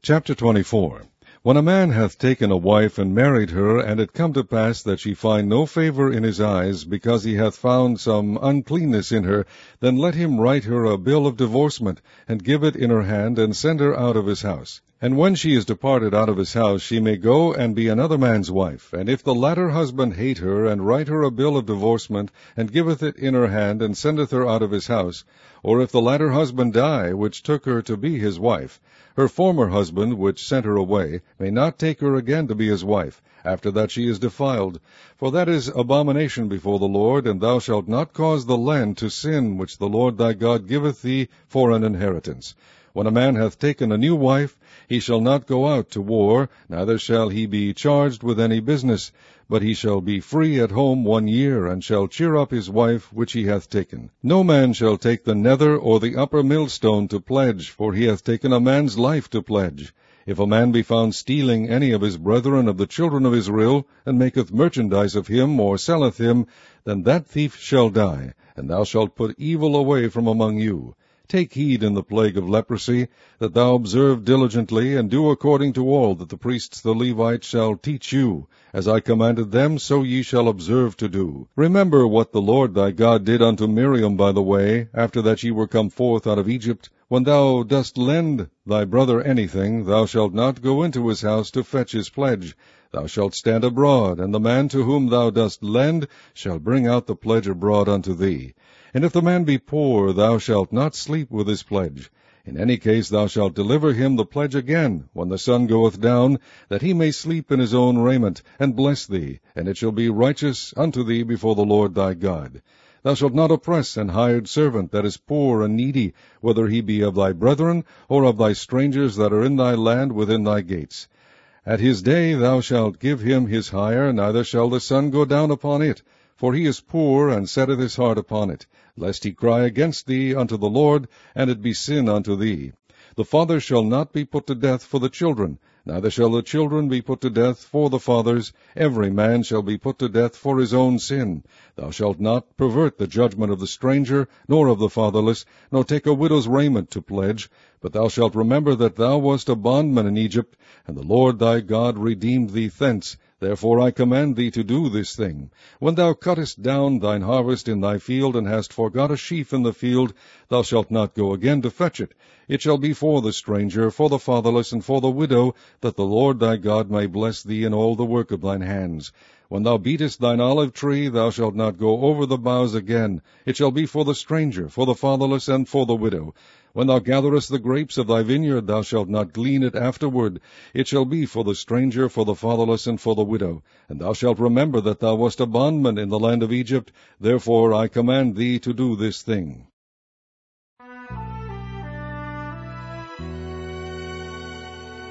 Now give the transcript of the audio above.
Chapter 24. When a man hath taken a wife and married her, and it come to pass that she find no favor in his eyes, because he hath found some uncleanness in her, then let him write her a bill of divorcement, and give it in her hand, and send her out of his house. And when she is departed out of his house, she may go and be another man's wife. And if the latter husband hate her, and write her a bill of divorcement, and giveth it in her hand, and sendeth her out of his house, or if the latter husband die, which took her to be his wife, her former husband, which sent her away, may not take her again to be his wife, after that she is defiled. For that is abomination before the Lord, and thou shalt not cause the land to sin, which the Lord thy God giveth thee for an inheritance. When a man hath taken a new wife, he shall not go out to war, neither shall he be charged with any business, but he shall be free at home 1 year, and shall cheer up his wife which he hath taken. No man shall take the nether or the upper millstone to pledge, for he hath taken a man's life to pledge. If a man be found stealing any of his brethren of the children of Israel, and maketh merchandise of him, or selleth him, then that thief shall die, and thou shalt put evil away from among you. Take heed in the plague of leprosy, that thou observe diligently, and do according to all that the priests the Levites shall teach you. As I commanded them, so ye shall observe to do. Remember what the Lord thy God did unto Miriam by the way, after that ye were come forth out of Egypt. When thou dost lend thy brother anything, thou shalt not go into his house to fetch his pledge. Thou shalt stand abroad, and the man to whom thou dost lend shall bring out the pledge abroad unto thee. And if the man be poor, thou shalt not sleep with his pledge. In any case thou shalt deliver him the pledge again, when the sun goeth down, that he may sleep in his own raiment, and bless thee, and it shall be righteous unto thee before the Lord thy God. Thou shalt not oppress an hired servant that is poor and needy, whether he be of thy brethren, or of thy strangers that are in thy land within thy gates. At his day thou shalt give him his hire, neither shall the sun go down upon it, for he is poor, and setteth his heart upon it, lest he cry against thee unto the Lord, and it be sin unto thee. The father shall not be put to death for the children, neither shall the children be put to death for the fathers. Every man shall be put to death for his own sin. Thou shalt not pervert the judgment of the stranger, nor of the fatherless, nor take a widow's raiment to pledge. But thou shalt remember that thou wast a bondman in Egypt, and the Lord thy God redeemed thee thence. Therefore I command thee to do this thing. When thou cuttest down thine harvest in thy field, and hast forgot a sheaf in the field, thou shalt not go again to fetch it. It shall be for the stranger, for the fatherless, and for the widow, that the Lord thy God may bless thee in all the work of thine hands. When thou beatest thine olive tree, thou shalt not go over the boughs again. It shall be for the stranger, for the fatherless, and for the widow. When thou gatherest the grapes of thy vineyard, thou shalt not glean it afterward. It shall be for the stranger, for the fatherless, and for the widow. And thou shalt remember that thou wast a bondman in the land of Egypt. Therefore I command thee to do this thing.